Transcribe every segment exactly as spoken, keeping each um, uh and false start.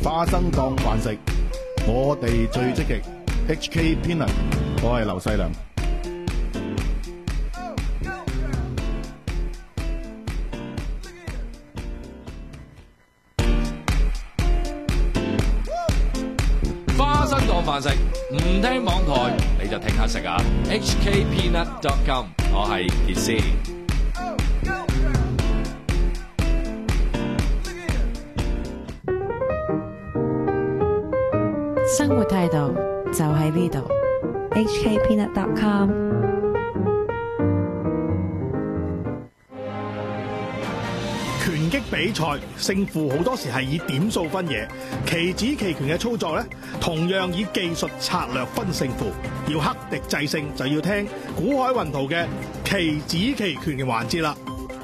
花生當飯食，我哋最積極。H K Peanut， 我係劉細良。 花生當飯食，唔聽網台你就聽下食啊 ！H K Peanut dot com， 我係傑斯。 生活態度就喺呢度 ，H K Peanut dot com。 拳擊比賽勝負好多時係以點數分野，棋子棋拳嘅操作咧，同樣以技術策略分勝負。要克敵制勝，就要聽古海雲圖嘅棋子棋拳嘅環節啦。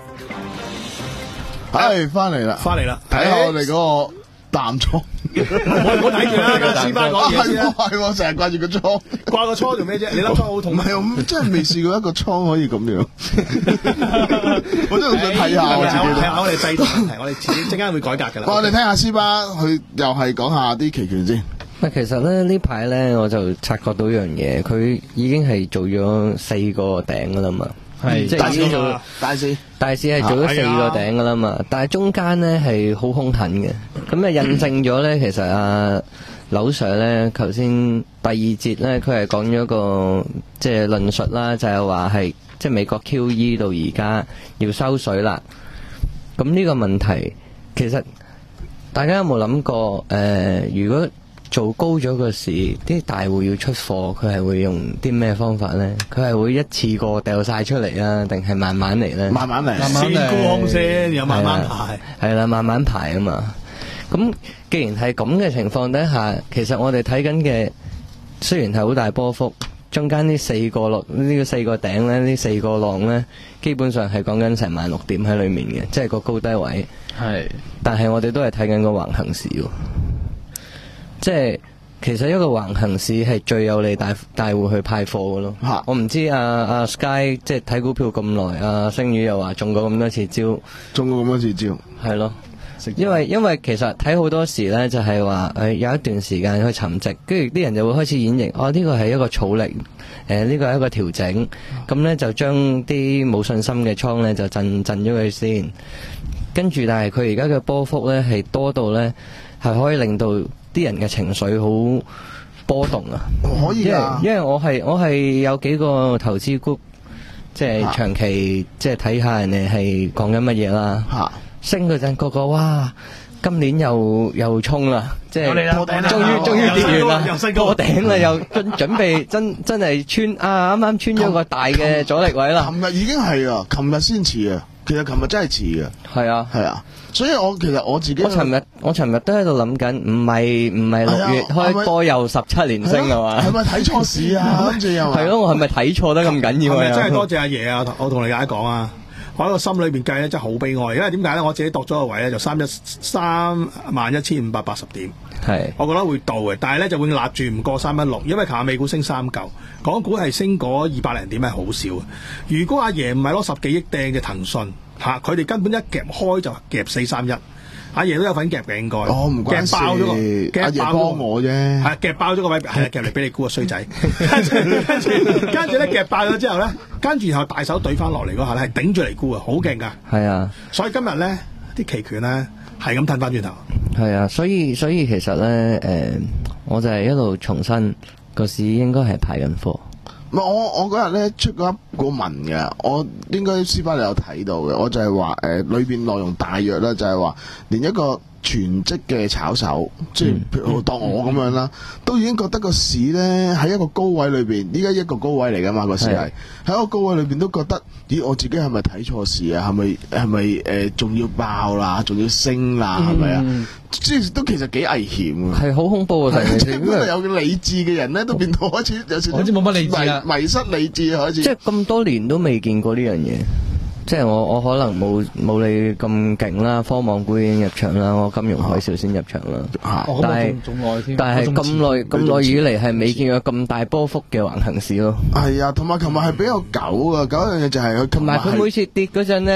係翻嚟啦， 翻嚟啦， 睇下我哋嗰個淡倉。 我我睇住啦，跟師班講嘢先啦。 係喎，成日掛住個倉， 掛個倉做咩啫？你粒倉好痛咩？ 唔係咁，真係未試過一個倉可以咁樣。我真係好想睇下我自己。 睇下我哋制度問題，我哋自己陣間會改革㗎啦。 我哋聽下師班，佢又係講下啲棋拳先。 喂，其實咧呢排咧我就察覺到一樣嘢，佢已經係做咗四個頂㗎啦嘛。係，即係已經做大市， 大市係做咗四個頂噶啦嘛，但係中間咧係好兇狠嘅，咁啊印證咗咧，其實阿劉 Sir 咧，頭先第二節咧，佢係講咗個即係論述啦，就係話係即係美國 Q E 到而家要收水啦。咁呢個問題其實大家有冇諗過？誒、呃，如果做高咗個市，啲大戶要出貨，佢係會用啲咩方法咧？佢係會一次過掉晒出嚟啊，定係慢慢嚟咧？ 慢慢嚟， 慢慢嚟，先沽空先，又慢慢排。 係啦，慢慢排啊嘛。咁既然係咁嘅情況底下，其實我哋睇緊嘅雖然係好大波幅，中間呢四個落呢個四個頂咧，呢四個浪咧，基本上係講緊成萬六點喺裏面嘅，即係個高低位。係，但係我哋都係睇緊個橫行市喎。即係其實一個橫行市係最有利大大戶去派貨嘅咯。啊、我唔知阿阿、啊啊、Sky 即係睇股票咁耐，阿、啊、星宇又話中過咁多次招， 中過咁多次招， 係咯。因為因為其實睇好多時咧，就係話誒有一段時間去沉寂，跟住啲人就會開始演繹，哦呢個係一個儲力，誒呢個係一個調整，咁咧就將啲冇信心嘅倉咧就震震咗佢先，跟住但係佢而家嘅波幅咧係多到咧係可以令到啲人嘅情緒好波動啊！ 可以啊， 因為我係我係有幾個投資 group， 即係長期即係睇下人哋係講緊乜嘢啦。嚇升嗰陣個個哇，今年又又衝啦，即係終於終於跌完啦，破頂啦，又準準備真真係穿啊！啱啱穿咗個大嘅阻力位啦。 琴日已經係啊，琴日先遲啊。其實琴日真係遲嘅， 係啊， 係啊，所以我其實我自己， 我尋日我尋日都喺度諗緊，唔係唔係六月開波又十七連升係嘛？ 係咪睇錯市啊？跟住又係咯，我係咪睇錯得咁緊要啊？ 真係多謝阿爺啊！我同你大家講啊，我喺個心裏邊計咧，真係好悲哀。因為點解咧？我自己度咗個位咧，就三一三萬一千五百八十點。係，我覺得會到嘅，但係咧就會立住唔過三一六，因為琴日美股升三嚿，港股係升嗰二百零點係好少嘅。如果阿爺唔係攞十幾億掟嘅騰訊嚇，佢哋根本一夾開就夾四三一，阿爺都有份夾嘅應該。哦，唔關事，夾爆咗個， 阿爺幫我啫。係夾爆咗個位，係啊，夾嚟俾你估個衰仔。跟住跟住跟住咧夾爆咗之後咧，跟住然後大手懟翻落嚟嗰下咧係頂住嚟估啊，好勁㗎。係啊，所以今日咧啲期權咧係咁褪翻轉頭。 係啊，所以所以其實咧，誒、呃，我就係一路重申個市應該係排緊貨。 唔係我我嗰日咧出過一個文嘅，我應該師傅你有睇到嘅，我就係話誒裏邊內容大約咧就係話，連一個全職嘅炒手，即係譬如當我咁樣啦，都已經覺得個市咧喺一個高位裏邊，依家一個高位嚟噶嘛，個市係喺一個高位裏邊都覺得，咦我自己係咪睇錯市啊？係咪係咪誒仲要爆啦？仲要升啦？係咪啊？即係都其實幾危險嘅， 係好恐怖啊！ 即係本來有理智嘅人咧，都變到開始有時好似冇乜理智啦， 迷失理智開始。 即係咁多年都未見過呢樣嘢。即係我我可能冇冇你咁勁啦，科網股已經入場啦，我金融海嘯先入場啦。啊、但係但係咁耐咁耐以嚟係未見過咁大波幅嘅橫行市咯。 係啊，同埋琴日係比較久啊，久一樣嘢就係佢同埋佢每次跌嗰陣咧，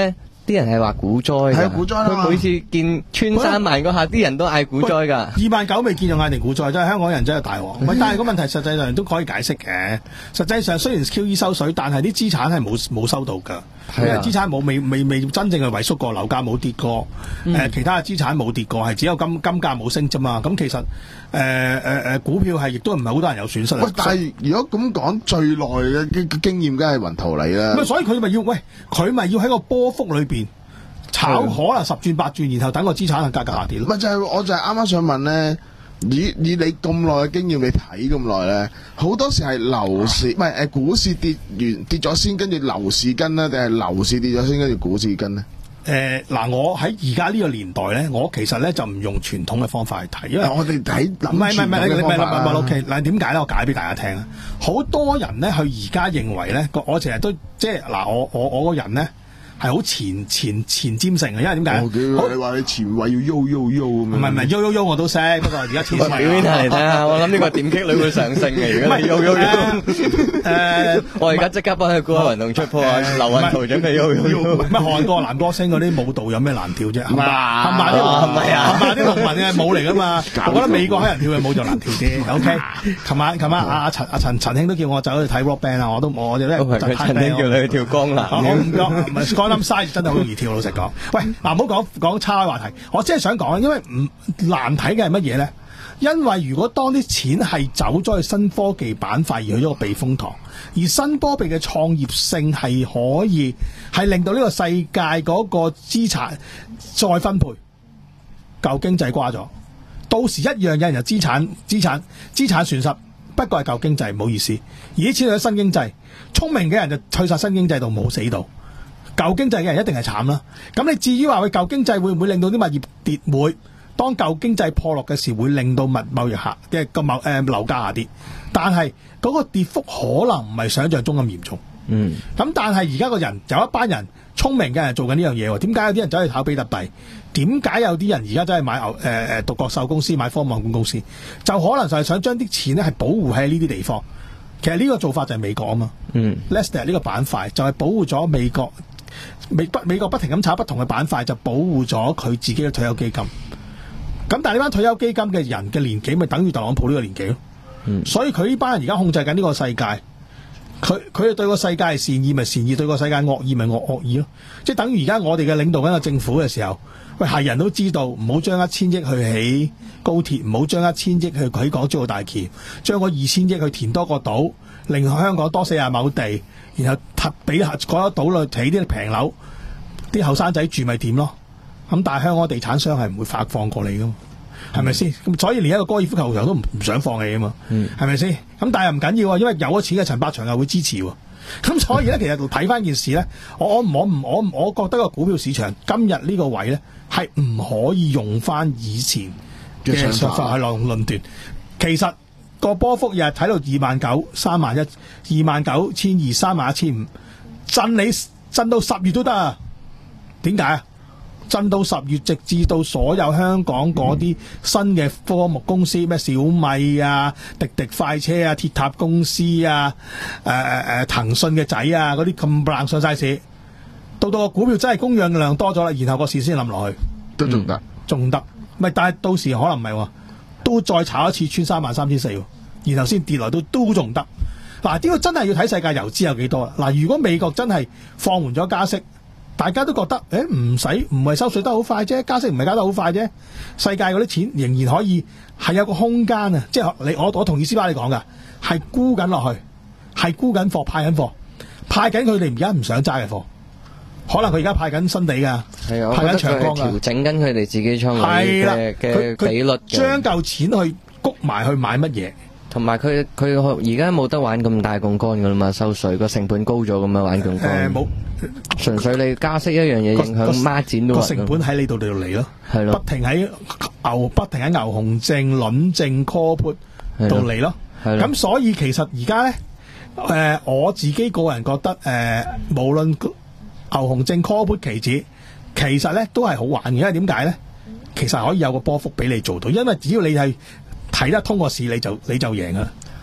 啲人係話股災㗎， 係股災啦嘛佢每次見穿三萬嗰下，啲人都嗌股災㗎。 二萬九未見就嗌定股災，真係香港人真係大鑊。喂，但係個問題實際上都可以解釋嘅。實際上雖然 Q E 收水，但係啲資產係冇冇收到㗎。係啊，資產冇未未未真正係萎縮過，樓價冇跌過，誒、嗯呃、其他嘅資產冇跌過，係只有金金價冇升啫嘛。咁其實誒誒誒股票係亦都唔係好多人有損失。 喂，但係如果咁講，最耐嘅經驗梗係雲圖嚟啦。 咁所以佢咪要喂佢咪要喺個波幅裏邊炒可能十轉八轉，然後等個資產嘅價格下跌咯。 咪就係我就係啱啱想問咧，以以你咁耐嘅經驗，你睇咁耐咧，好多時係樓市唔係誒股市跌完跌咗先，跟住樓市跟咧，定係樓市跌咗先，跟住股市跟咧？ 誒嗱、呃，我喺而家呢個年代咧，我其實咧就唔用傳統嘅方法去睇，因為我哋睇唔係唔係唔係你唔係唔係 OK 嗱，點解咧？我解俾大家聽啊！好多人咧，佢而家認為咧，我成日都即係嗱，我我我個人咧。係好前前前瞻性嘅，因為點解？ 好，你話你前衛要喐喐喐咁樣。唔係唔係喐喐喐我都識，不過而家前表演下嚟睇下，我諗呢個點擊率會上升嘅。如果你喐喐喐，誒，我而家即刻幫佢估下運動出鋪啊！劉運圖準備喐喐喐。 乜韓國男歌星嗰啲舞蹈有咩難跳啫？係咪啊？係咪啊？ 係咪啲農民嘅舞嚟噶嘛？我覺得美國黑人跳嘅舞就難跳啲。OK，琴晚琴晚阿阿陳阿陳陳興都叫我走去睇 rock band 啊，我都我哋咧就陳興叫你去跳江南。 我唔講，唔係講。嘥真係好容易跳，老實講。喂，嗱，唔好講講差開話題，我只係想講，因為唔難睇嘅係乜嘢咧？因為如果當啲錢係走咗去新科技板塊而去咗個避風塘，而新科技嘅創業性係可以係令到呢個世界嗰個資產再分配，舊經濟瓜咗，到時一樣有人有資產資產資產損失，不過係舊經濟，唔好意思。而啲錢去咗新經濟，聰明嘅人就去晒新經濟度冇死到。舊經濟嘅人一定係慘啦，咁你至於話佢舊經濟會唔會令到啲物業跌？會，當舊經濟破落嘅時會令到物貿易下嘅個貿誒樓價下跌，但係嗰個跌幅可能唔係想象中咁嚴重。嗯，咁但係而家個人有一班人聰明嘅人做緊呢樣嘢喎，點解有啲人走去炒比特幣？點解有啲人而家真係買牛誒誒獨角獸公司買科網公司？就可能就係想將啲錢咧係保護喺呢啲地方。其實呢個做法就係美國啊嘛。嗯 Nasdaq 呢個板塊就係保護咗美國。美不美國不停咁炒不同嘅板塊，就保護咗佢自己嘅退休基金。咁但係呢班退休基金嘅人嘅年紀，咪等於特朗普呢個年紀咯。嗯、所以佢呢班人而家控制緊呢個世界，佢佢哋對個世界係善意咪善意，對個世界惡意咪惡惡意咯。即係等於而家我哋嘅領導緊個政府嘅時候，喂係人都知道唔好將一千億去起高鐵，唔好將一千億去起港珠澳大橋，將個二千億去填多個島，令香港多四十畝地。然後俾嗰一島去起啲平樓，啲後生仔住咪點咯？咁但係香港地產商係唔會發放過你噶嘛？係咪先？咁所以連一個高爾夫球場都唔唔想放棄啊嘛？係咪先？咁但係唔緊要啊，因為有咗錢嘅陳百祥又會支持喎。咁所以咧，其實睇翻件事咧，我我唔我唔我我覺得個股票市場今日呢個位咧係唔可以用翻以前嘅想法去論論斷，其實。個波幅日日睇到二萬九、三萬一、二萬九千二、三萬一千五，震你震到十月都得啊？點解啊？震到十月，直至到所有香港嗰啲新嘅科目公司，咩小米啊、滴滴快車啊、鐵塔公司啊、誒誒誒騰訊嘅仔啊，嗰啲咁冷上晒市，到到個股票真係供應量多咗啦，然後個市先冧落去， 都仲得， 仲得、嗯，咪但係到時可能唔係喎。都再炒一次穿三萬三千四，然後先跌落都都仲得。嗱，呢個真係要睇世界游資有幾多啦。嗱，如果美國真係放緩咗加息，大家都覺得誒唔使唔係收稅得好快啫，加息唔係加得好快啫。世界嗰啲錢仍然可以係有個空間啊，即係你我我同意斯巴你講噶，係沽緊落去，係沽緊貨派緊貨，派緊佢哋而家唔想揸嘅貨。可能佢而家派緊新地噶，派緊長江噶， 調整緊佢哋自己倉位嘅嘅比率， 將嚿錢去谷埋去買乜嘢， 同埋佢佢而家冇得玩咁大槓桿噶啦嘛，收稅個成本高咗咁樣玩槓桿。誒冇，純粹你加息一樣嘢影響孖展都。個成本喺你度度嚟咯，係咯，不停喺牛不停喺牛熊證、輪證、call put 度嚟咯，係咯。咁所以其實而家咧，誒我自己個人覺得誒，無論牛熊證 call put 期指，其實咧都係好玩嘅，因為點解咧？其實可以有個波幅俾你做到，因為只要你係睇得通個市，你就你就贏噶啦。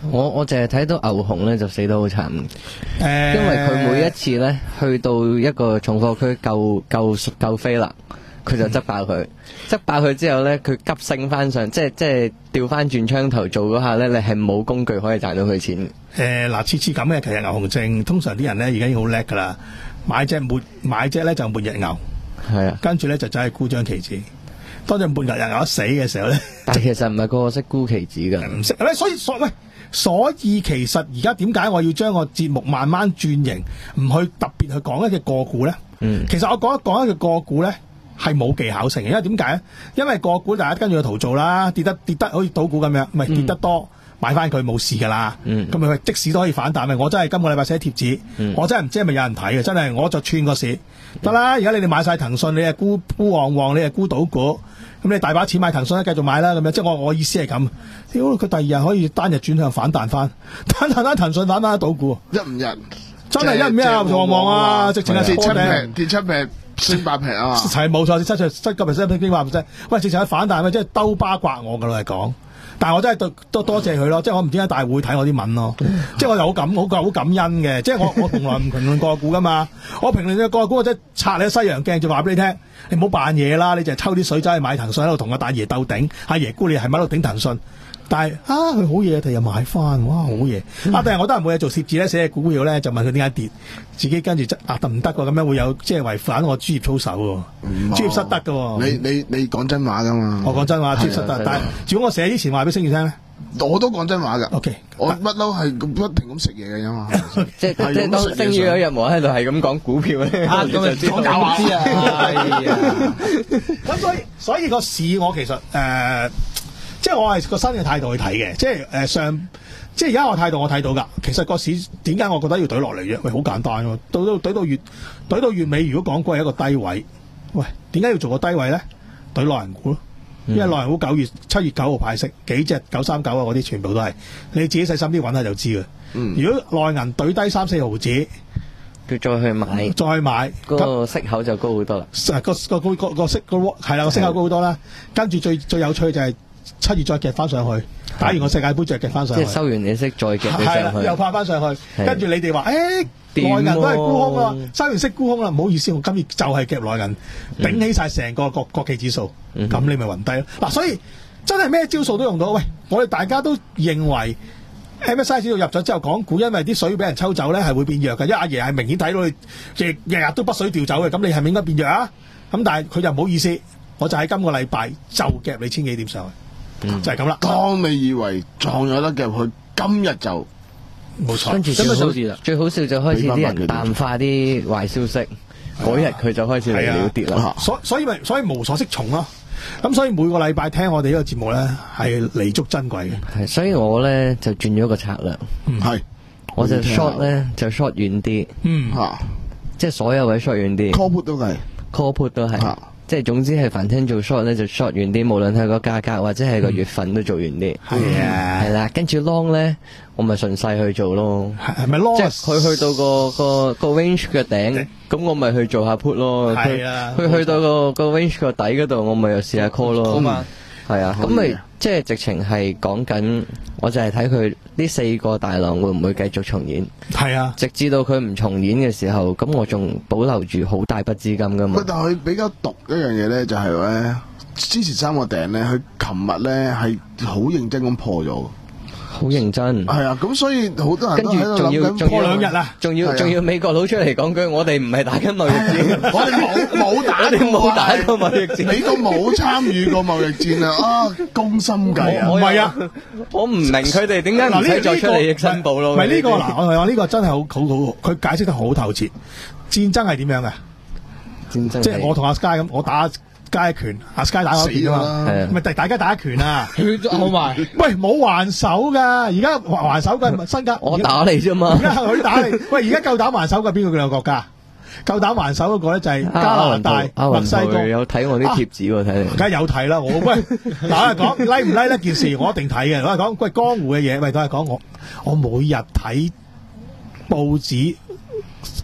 我我淨係睇到牛熊咧就死得好慘，誒、 呃， 因為佢每一次咧去到一個重貨區夠夠夠飛啦，佢就執爆佢，執、嗯、爆佢之後咧，佢急升翻上，即係即係調翻轉槍頭做嗰下咧，你係冇工具可以賺到佢錢。誒、 呃，嗱，次次咁嘅，其實牛熊證通常啲人咧而家已經好叻噶啦，買隻末買隻咧就末日牛，係啊，跟住咧就走去沽張期指。當隻末日牛一死嘅時候咧， 但係其實唔係個個識沽期指噶， 唔識，所以所喂。所以其實而家點解我要將個節目慢慢轉型，唔去特別去講一隻個股咧？嗯，其實我講一講一隻個股咧係冇技巧性嘅，因為點解咧？因為個股大家跟住個圖做啦，跌得跌得好似賭股咁樣，唔係跌得多、嗯、買翻佢冇事噶啦。嗯，咁咪即使都可以反彈嘅。我真係今個禮拜寫貼紙、嗯，我真係唔知係咪有人睇嘅，真係我就串個市得啦。而家你哋買晒騰訊，你係沽沽旺旺，你係沽賭股。咁你大把錢買騰訊咧，繼續買啦，咁樣即係我我意思係咁。屌佢第二日可以單日轉向反彈翻，單彈翻騰訊反翻賭股， 一五日真係一五日旺旺啊！直情係跌七平，跌七平升八平啊嘛， 係冇錯，跌七七七個 percent 升八 percent。喂，直情係反彈，即係兜巴刮我噶啦，係講。但係我真係多多多謝佢咯，即係我唔知點解大會睇我啲文咯，即係我又好感好好感恩嘅，即係我我從來唔評論個股噶嘛，我評論嘅個股我真係拆你個西洋鏡，就話俾你聽，你唔好扮嘢啦，你就係抽啲水走去買騰訊喺度同阿大爺鬥頂，阿爺估你係咪喺度頂騰訊？但係啊，佢好嘢，第日買翻，哇，好嘢！嗯、啊，但係我都係冇嘢做，攝字咧寫股票咧，就問佢點解跌，自己跟住啊得唔得？咁樣會有即係違反我專業操守喎，專業失德㗎喎。 你你你講真話㗎嘛？ 我講真話，專業失德。但係如果我寫之前話俾星月聽咧， 我都講真話㗎。 O K， 我乜都係不停咁食嘢嘅啫嘛。 即係即係當星月有一日冇喺度係咁講股票咧，咁就講假話知啊。係啊。 咁所以所以個市我其實誒。呃即係我係個新嘅態度去睇嘅，即係誒、呃、上，即係而家我態度我睇到㗎。其實個市點解我覺得要懟落嚟啫？喂，好簡單喎，到到懟到月懟到月尾，如果港股係一個低位，喂，點解要做個低位咧？懟內銀股咯，因為內銀股九月七月九號派息，幾隻九三九啊嗰啲全部都係，你自己細心啲揾下就知嘅。嗯，如果內銀懟低三四毫子， 佢再去買， 再買， 嗰、那個息口就高好多啦。 個個個個個息個係啦，個息口高好多啦。跟住最最有趣就係七月再夾翻上去，打完個世界盃再夾翻上去， 即係收完利息再夾你上去， 又拍翻上去。跟住你哋話，誒內銀都係沽空啊，收完息沽空啦，唔好意思，我今月就係夾內銀，頂、嗯、起晒成個國國企指數，咁、嗯、你咪暈低咯。嗱、啊，所以真係咩招數都用到。喂，我哋大家都認為 M S C I 指數入咗之後，港股因為啲水俾人抽走咧，係會變弱嘅。因為阿爺係明顯睇到你日日日都北水調走嘅，咁你係咪應該變弱啊？咁但係佢就唔好意思，我就喺今個禮拜就夾你千幾點上去。嗯、就係咁啦。 當你以為撞咗得入去，今日就冇錯。 跟住最好笑啦，最好笑就開始啲人淡化啲壞消息，嗰日佢就開始嚟了跌啦。 所所以咪所以無所適從咯。咁所以每個禮拜聽我哋呢個節目咧，係彌足珍貴嘅。 係，所以我咧就轉咗個策略。 嗯，係， 我就 short 咧就 short 遠啲。嗯，吓，即係所有位 short 遠啲。 call put 都係 call put 都係。即係總之係凡聽做 short 咧就 short 遠啲，無論係個價格或者係個月份都做遠啲。係啊，係啦，跟住 long 咧，我咪順勢去做咯。 係咪 long？即係佢去到個個個 range 嘅頂，咁我咪去做下 put 咯。係啊，佢去到個個 range 個底嗰度，我咪又試下 call 咯。好嘛，係啊，咁咪即係直情係講緊，我就係睇佢呢四個大浪會唔會繼續重演。係啊，直至到佢唔重演嘅時候，咁我仲保留住好大筆資金噶嘛。 但係佢比較毒一樣嘢咧，就係咧之前三個頂咧，佢琴日咧係好認真咁破咗。 好認真， 係啊，咁所以好多人都喺度諗緊破兩日啊， 仲要仲要美國佬出嚟講句，我哋唔係打緊貿易戰， 我哋冇冇打， 我哋冇打過貿易戰， 你都冇參與過貿易戰啊！啊，攻心計啊， 唔係啊， 我唔明佢哋點解唔使再出利益申報咯？ 唔係呢個嗱，我話呢個真係好好好，佢解釋得好透徹。戰爭係點樣嘅？ 戰爭即係我同阿 Sky 咁，我打加一拳，阿 Sky 打我一拳啊嘛，咪大大家打一拳啊， 好埋。 喂，冇還手噶，而家還還手嘅新加， 我打你啫嘛， 而家佢打你。喂，而家夠膽還手嘅邊個兩個國家？夠膽還手嗰個咧就係加拿大、墨西哥。 有睇我啲貼紙喎，睇嚟。 梗係有睇啦，我喂嗱講 like 唔 like 呢件事，我一定睇嘅。我係講喂江湖嘅嘢，喂都係講我，我每日睇報紙。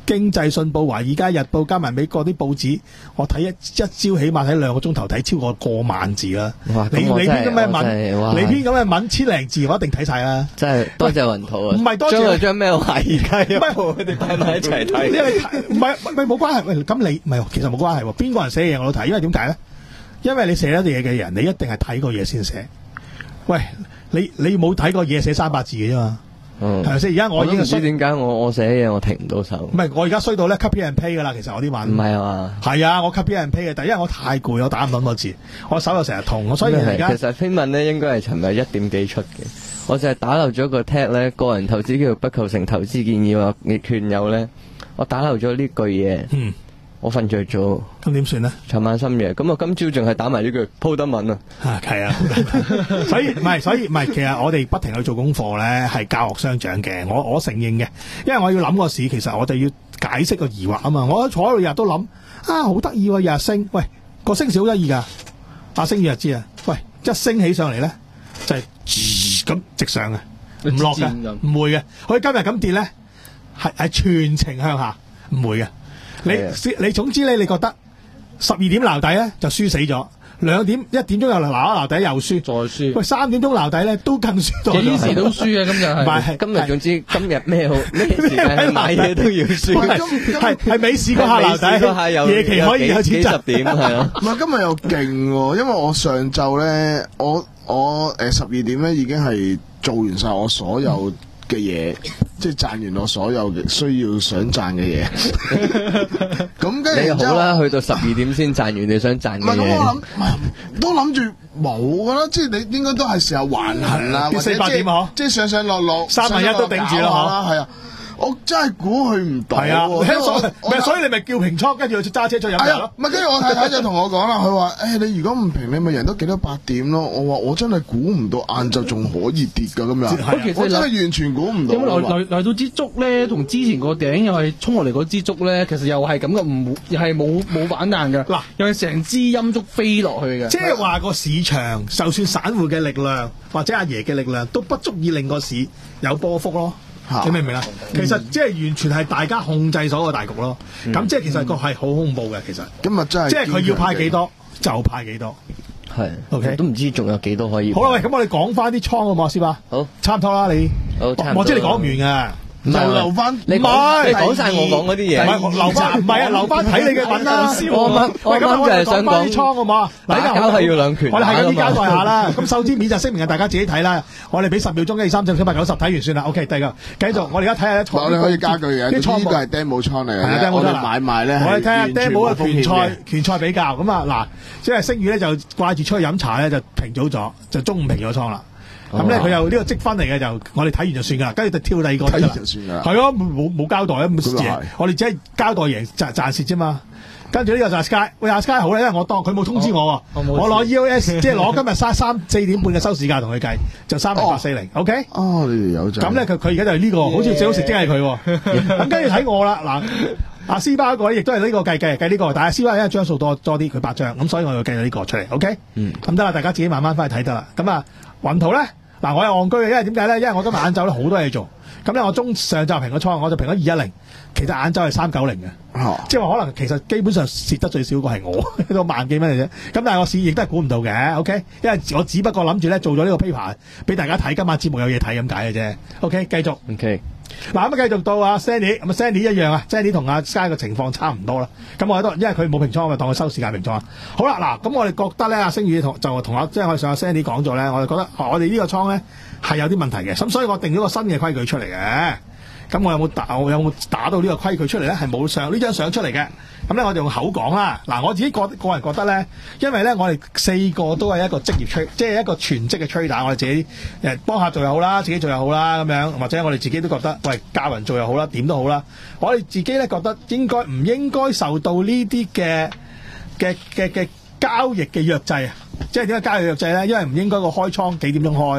經濟信報、華爾街日報加埋美國啲報紙，我睇一一朝起碼睇兩個鐘頭，睇超過過萬字啦。你你篇咁嘅文，你篇咁嘅文千零字，我一定睇晒啦。 真係多謝雲圖啊！ 唔係多謝將佢將咩華爾街日報佢哋擺埋一齊睇。 因為唔係唔係冇關係，喂咁你唔係其實冇關係喎。邊個人寫嘢我都睇，因為點解咧？因為你寫一啲嘢嘅人，你一定係睇過嘢先寫。喂，你你冇睇過嘢寫三百字嘅啫嘛？係咪先？而家我已經唔知點解我我寫嘢我停唔到手。 唔係，我而家衰到咧 copy and paste 噶啦，其實我啲文。 唔係啊嘛。係啊，我 copy and paste 嘅，但係因為我太攰，我打唔到咁多字，我手又成日痛，所以而家其實篇文咧應該係尋日一點幾出嘅，我就係打漏咗個 tag 咧，個人投資叫做不構成投資建議或勸誘咧，我打漏咗呢句嘢。嗯。我瞓着咗， 咁點算咧？ 尋晚深夜，咁我今朝仲係打埋呢句鋪得文啊！ 係啊，所以唔係，所以唔係，其實我哋不停去做功課咧，係教學相長嘅。我我承認嘅，因為我要諗個市，其實我哋要解釋個疑惑啊嘛。我坐喺度日日都諗啊，好得意喎，日日升，喂個升市好得意㗎，阿星月就知啊，喂一升起上嚟咧就係咁直上嘅，唔落嘅，唔會嘅。佢今日咁跌咧，係係全程向下，唔會嘅。你你總之咧，你覺得十二點撈底咧就輸死咗，兩點一點鐘又撈一撈底又輸，再輸。喂，三點鐘撈底咧都更輸多咗。幾時都輸啊！今日係，唔係今日總之今日咩好咩時間買嘢都要輸。 係係美市嗰下撈底，夜期可以有錢賺。 點係啊？ 唔係今日又勁喎，因為我上晝咧，我我誒十二點咧已經係做完晒我所有嘅嘢，即係賺完我所有嘅需要想賺嘅嘢。咁跟住你好啦，去到十二點先賺完你想賺嘅嘢。 唔係咁，我諗都諗住冇噶啦，即係你應該都係時候橫行啦，或者四百點嗬， 即係上上落落， 三萬一都頂住啦， 係啊。我真係估佢唔到， 係啊，所以所以你咪叫平倉，跟住去揸車再飲茶咯。 唔係，跟住我太太就同我講啦，佢話：誒，你如果唔平，你咪贏得幾多百點咯。我話我真係估唔到晏晝仲可以跌㗎咁樣，我真係完全估唔到。 咁嚟嚟嚟到支竹咧，同之前個頂又係衝落嚟嗰支竹咧，其實又係咁嘅，唔又係冇冇反彈㗎。嗱，又係成支陰竹飛落去嘅。 即係話個市場，就算散戶嘅力量或者阿爺嘅力量，都不足以令個市有波幅咯。你明唔明啊？其實即係完全係大家控制所有大局咯。咁、嗯、即係其實個係好恐怖嘅。其實今日真係即係佢要派幾多就派幾多。 係 ，OK 都唔知仲有幾多可以。 好啦，喂，咁我哋講翻啲倉好冇，師爸。 好， 差唔多啦，你。 好，差唔多。 我知你講唔完㗎。 就留翻，你講你講晒我講嗰啲嘢， 唔係留翻，唔係啊，留翻睇你嘅文啦。 我啱我啱就係想講啲倉好嘛？ 打交係要兩拳， 我哋係咁啲交代下啦。咁收支面就聲明係大家自己睇啦。我哋俾十秒鐘，一二三四五六七八九十睇完算啦。OK，第二個繼續，我哋而家睇下倉。 我哋可以加句嘢，呢個係 demo 倉嚟嘅，我哋買賣咧。 我哋睇下 demo 嘅拳賽拳賽比較咁啊嗱，即係星宇咧就掛住出去飲茶咧就平早咗，就中午平咗倉啦。咁咧佢又呢個積分嚟嘅，就我哋睇完就算噶啦，跟住就跳第二個睇完就算噶啦。 係咯，冇冇交代啊，冇贏，我哋只係交代贏賺賺蝕啫嘛。跟住呢個就係 Sky， 喂阿 Sky 好咧，因為我當佢冇通知我喎，我攞 E O S 即係攞今日三三四點半嘅收市價同佢計，就三零八四零，OK？ 哦，你哋有賺。 咁咧佢佢而家就係呢個，好似最好食即係佢喎。咁跟住睇我啦，嗱。阿斯巴嗰個亦都係呢個計計計呢個，但係斯巴因為張數多多啲，佢八張，咁所以我要計到呢個出嚟 ，OK？嗯，咁得啦，大家自己慢慢翻去睇得啦。咁啊，雲圖咧，嗱我係戇居嘅，因為點解咧？因為我今日晏晝咧好多嘢做，咁咧我中上晝平個倉，我就平咗二一零，其實晏晝係三九零嘅，哦、即係話可能其實基本上蝕得最少個係我，都萬幾蚊嚟啫。咁但係我市亦都係估唔到嘅 ，OK？因為我只不過諗住咧做咗呢個 paper 俾大家睇，今晚節目有嘢睇咁解嘅啫。OK，繼續。 OK。 嗱咁啊，繼續到阿 Sandy，咁啊 Sandy 一樣啊 ，Sandy 同阿 Sky 嘅情況差唔多啦。咁我都因為佢冇平倉，我咪當佢收市價平倉。好啦，嗱咁我哋覺得咧，阿星宇同就同阿即係我哋上阿 Sandy 講咗咧，我哋覺得、哦、我哋呢個倉咧係有啲問題嘅，咁所以我定咗個新嘅規矩出嚟嘅。咁我有冇打？我有冇打到呢個規矩出嚟咧？係冇上呢張相出嚟嘅。咁咧我就用口講啦。嗱，我自己個個人覺得咧，因為咧我哋四個都係一個職業 trader，即係一個全職嘅 trader。我哋自己誒幫客做又好啦，自己做又好啦，咁樣或者我哋自己都覺得，喂教人做又好啦，點都好啦。我哋自己咧覺得應該唔應該受到呢啲嘅嘅嘅嘅交易嘅約制啊？即係點解交易約制咧？因為唔應該個開倉幾點鐘開。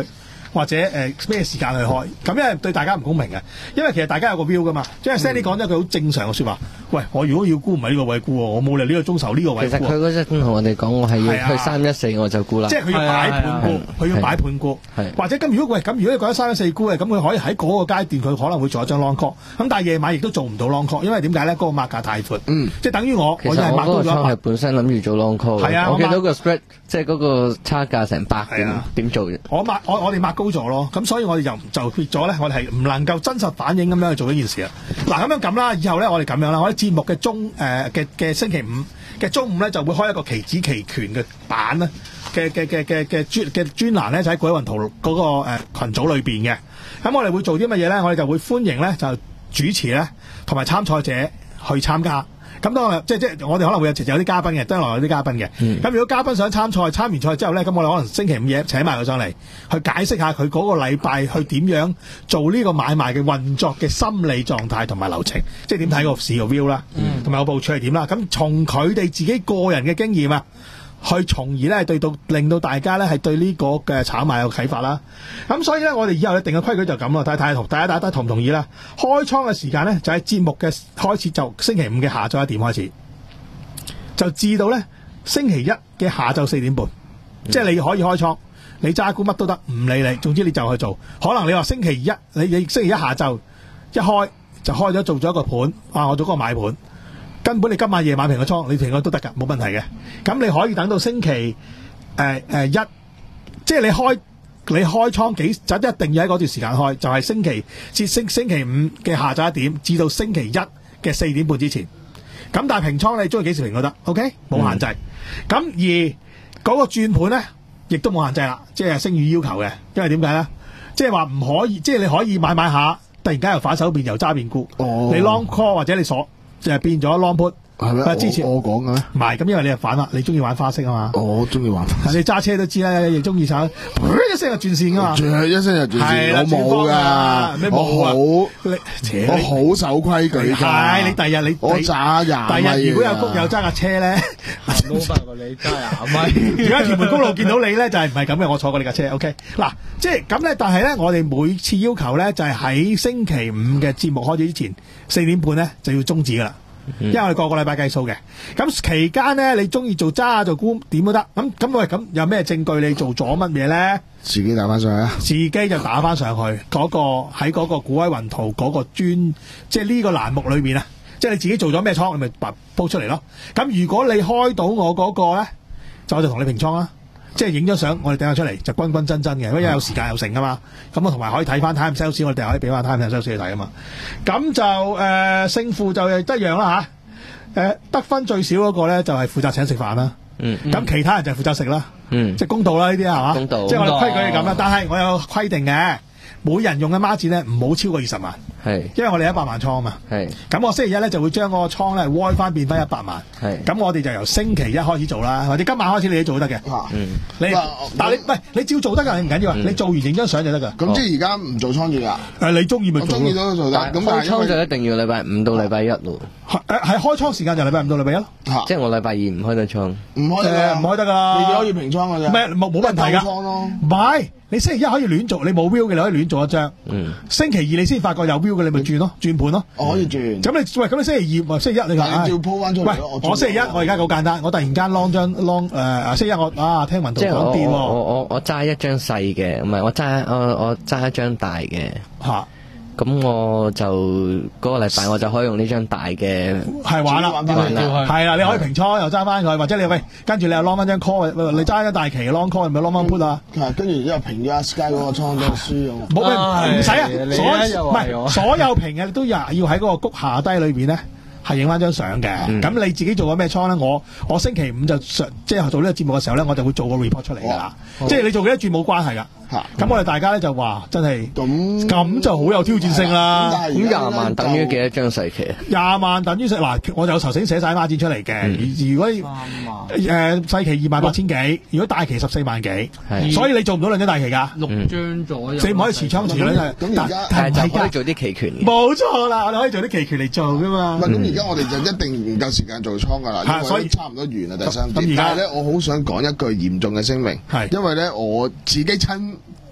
或者誒咩、呃、時間去開，咁因為對大家唔公平嘅，因為其實大家有個 view 噶嘛，即係 Sandy 講咗一句好正常嘅説話，喂，我如果要沽唔係呢個位沽喎，我冇理呢個鐘頭呢個位沽。 其實佢嗰陣同我哋講，我係要去三一四我就沽啦。 即係佢要擺盤沽，佢要擺盤沽，或者咁如果喂咁如果你覺得三一四沽嘅，咁佢可以喺嗰個階段佢可能會做一張 long call，咁但係夜晚亦都做唔到 long call，因為點解咧？嗰、那個碼價太闊，嗯、即係等於我其實我嗰個倉係本身諗住做 long call，係啊，我見到個 spread 即係嗰個差價成百點，點、啊、做啫？ 我抹我我哋抹高咗咯，咁所以我哋就就變咗咧，我哋係唔能夠真實反映咁樣去做呢件事啊！嗱，咁樣咁啦，以後咧我哋咁樣啦，我哋節目嘅中誒嘅嘅星期五嘅中午咧就會開一個期指期權嘅版啦，嘅嘅嘅嘅嘅專嘅專欄咧就喺鬼雲圖嗰、那個誒、呃、群組裏邊嘅。咁我哋會做啲乜嘢咧？我哋就會歡迎咧就主持咧同埋參賽者去參加。咁當然即係即係我哋可能會有有啲嘉賓嘅，將來有啲嘉賓嘅。咁、嗯、如果嘉賓想參賽，參完賽之後咧，咁我哋可能星期五夜請埋佢上嚟，去解釋下佢嗰個禮拜去點樣做呢個買賣嘅運作嘅心理狀態同埋流程，即係點睇個市個 view 啦，同埋個部署係點啦。咁從佢哋自己個人嘅經驗啊，去從而咧對到令到大家咧係對呢個嘅炒賣有啟發啦。咁所以咧，我哋以後定嘅規矩就咁咯。睇睇同大家睇睇同唔同意啦。開倉嘅時間咧就喺節目嘅開始，就星期五嘅下晝一點開始，就至到咧星期一嘅下晝四點半。嗯、即係你可以開倉，你揸股乜都得，唔理你，總之你就去做。可能你話星期一，你你星期一下晝一開就開咗做咗一個盤，啊，我做嗰個買盤。根本你今晚夜晚平個倉，你平個都得㗎，冇問題嘅。咁你可以等到星期誒誒、呃呃、一，即係你開你開倉幾就一定要喺嗰段時間開，就係、是、星期至星星期五嘅下晝一點至到星期一嘅四點半之前。咁但係平倉你中意幾時平都得 ，OK， 冇限制。咁、嗯、而嗰個轉盤咧，亦都冇限制啦，即係聲譽要求嘅。因為點解咧？即係話唔可以，即係你可以買買下，突然間又反手變又揸變沽，哦、你 long call 或者你鎖。就係變咗 long put，係咪？之前我講嘅咩？ 唔係，咁因為你係反啦，你中意玩花式啊嘛。 我中意玩花式。 你揸車都知啦，亦中意炒，一聲就轉線噶嘛。一聲就轉線，我冇噶，咩冇啊？我好守規矩㗎。 係你第日你我揸廿米。 第日如果有谷友揸架車咧， 冇辦法你揸廿米。 而家屯門公路見到你咧，就係唔係咁嘅？我坐過你架車 ，OK。嗱，即係咁咧，但係咧，我哋每次要求咧，就係喺星期五嘅節目開始之前四點半咧就要終止噶啦。因為我哋個個禮拜計數嘅，咁期間咧你中意做揸做沽點都得，咁咁喂咁有咩證據你做咗乜嘢咧？ 自己打翻上去啊！ 自己就打翻上去嗰、嗰個喺嗰個股威雲圖嗰個專，即係呢個欄目裏面啊，即係你自己做咗咩倉，你咪白鋪出嚟咯。咁如果你開到我嗰個咧，就我就同你平倉啦。即係影咗相，我哋掟下出嚟就均均真真嘅，因為有時間有成噶嘛。咁我同埋可以睇翻 time sales，我哋可以俾翻 time sales 去睇啊嘛。咁就誒、呃、勝負就一樣啦嚇。誒、呃、得分最少嗰個咧就係負責請食飯啦。嗯。咁其他人就負責食啦。嗯。即係公道啦，呢啲係嘛？公道。即係我哋規矩係咁啦，但係我有規定嘅，每人用嘅孖展咧唔好超過二十萬。係。因為我哋一百萬倉啊嘛。係。咁我星期一咧就會將嗰個倉咧開翻變翻一百萬。係。咁我哋就由星期一開始做啦，或者今晚開始你都做得嘅。嗯。你，但係你唔係你照做得㗎，你唔緊要啊。你做完影張相就得㗎。咁即係而家唔做倉住㗎。誒，你中意咪做咯。中意都做得。咁開倉就一定要禮拜五到禮拜一咯。係誒，係開倉時間就禮拜五到禮拜一咯。即係我禮拜二唔開得倉。唔開誒，唔開得㗎。你可以平倉㗎啫。唔係冇冇問題㗎。唔係。你星期一可以亂做，你冇 view 嘅你可以亂做一張。嗯。星期二你先發覺有 view 嘅，你咪轉咯，轉盤咯。我可以轉。咁你喂，咁你星期二，星期一你話，照鋪翻出嚟。喂，我星期一我而家好簡單，我突然間 long 張 long 誒，星期一我啊聽聞到講電喎。我我我揸一張細嘅，唔係我揸我我揸一張大嘅。嚇。咁我就嗰、那個禮拜我就可以用呢張大嘅係玩啦，係啦，你可以平倉又揸翻佢，或者你喂跟住你又 long 翻張 call， 你揸一大期 long call 咪 long 翻 put 啊？跟住之後平咗 Sky 嗰個倉都輸咁。冇咩唔使啊，所唔係所有平嘅都要要喺嗰個谷下低裏邊咧，係影翻張相嘅。咁、嗯、你自己做咗咩倉咧？我我星期五就即係做呢個節目嘅時候咧，我就會做個 report 出嚟㗎啦。即係你做幾多注冇關係㗎。咁、嗯、我哋大家咧就話真係咁咁就好有挑戰性啦。咁廿萬等於幾多張細期啊？廿萬等於嗱，我就有頭先寫晒孖展出嚟嘅、嗯。如果誒細期二萬八千幾，如果大期十四萬幾，所以你做唔到兩張大期㗎。六張左右，你唔可以持倉持咧。咁而家但係就可以做啲期權。冇錯啦，我哋可以做啲期權嚟做㗎嘛。咁而家我哋就一定唔夠時間做倉㗎啦，因為所以差唔多完啦第三節。但係咧，我好想講一句嚴重嘅聲明，係因為咧我自己親。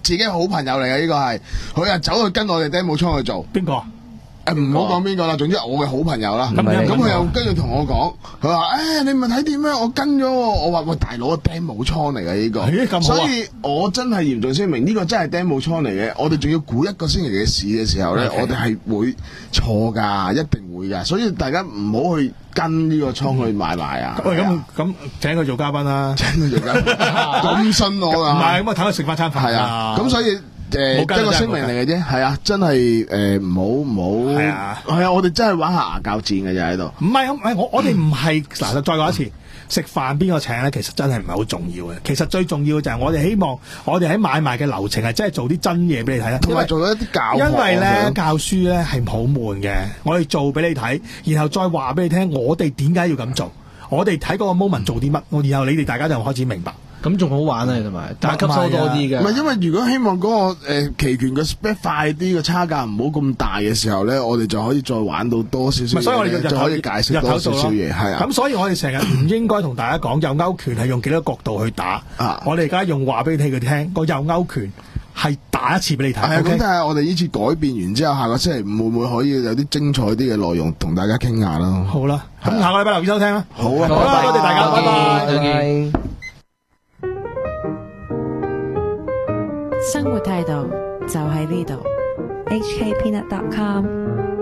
自己好朋友嚟嘅呢個係，佢啊走去跟我哋 demo 倉去做。 邊個？ 誒唔好講邊個啦，總之我嘅好朋友啦。 咁咁佢又跟住同我講，佢話誒你咪睇點咩？我跟咗喎。我話喂大佬 demo 倉嚟嘅呢個， 咦咁好啊， 所以我真係嚴重聲明呢個真係 demo 倉嚟嘅。我哋仲要估一個星期嘅市嘅時候咧，我哋係會錯㗎，一定會㗎。所以大家唔好去跟呢個倉去買賣啊。 喂咁咁請佢做嘉賓啦， 請佢做嘉賓，咁信我啊？ 唔係咁啊，睇佢食翻餐飯。 係啊，咁所以。誒，一個聲明嚟嘅啫，係啊，真係誒，唔好唔好，係啊，係啊，我哋真係玩下牙膠戰嘅啫喺度。 唔係唔係，我我哋唔係嗱，再講一次，食飯邊個請咧，其實真係唔係好重要嘅。其實最重要嘅就係我哋希望，我哋喺買賣嘅流程係真係做啲真嘢俾你睇啦。 同埋做咗一啲教學， 因為咧教書咧係好悶嘅，我哋做俾你睇，然後再話俾你聽，我哋點解要咁做，我哋睇嗰個 moment 做啲乜，然後你哋大家就開始明白。 咁仲好玩啊，同埋大家吸收多啲嘅。 唔係因為如果希望嗰、那個誒期權嘅 spread 快啲，個差價唔好咁大嘅時候咧，我哋就可以再玩到多少少。 所以我哋就可以解釋多少少嘢，係啊。 咁所以我哋成日唔應該同大家講右勾拳係用幾多角度去打。啊、我哋而家用話俾你聽佢聽，個右勾拳係打一次俾你睇。 係啊，咁睇下我哋呢次改變完之後，下個星期五會唔會可以有啲精彩啲嘅內容同大家傾下啦。 好啦，咁、啊、下個禮拜留意收聽啦。 好啊， 好啦，多謝大家，拜拜。 再見。 生活態度就喺呢度，H K Peanut dot com。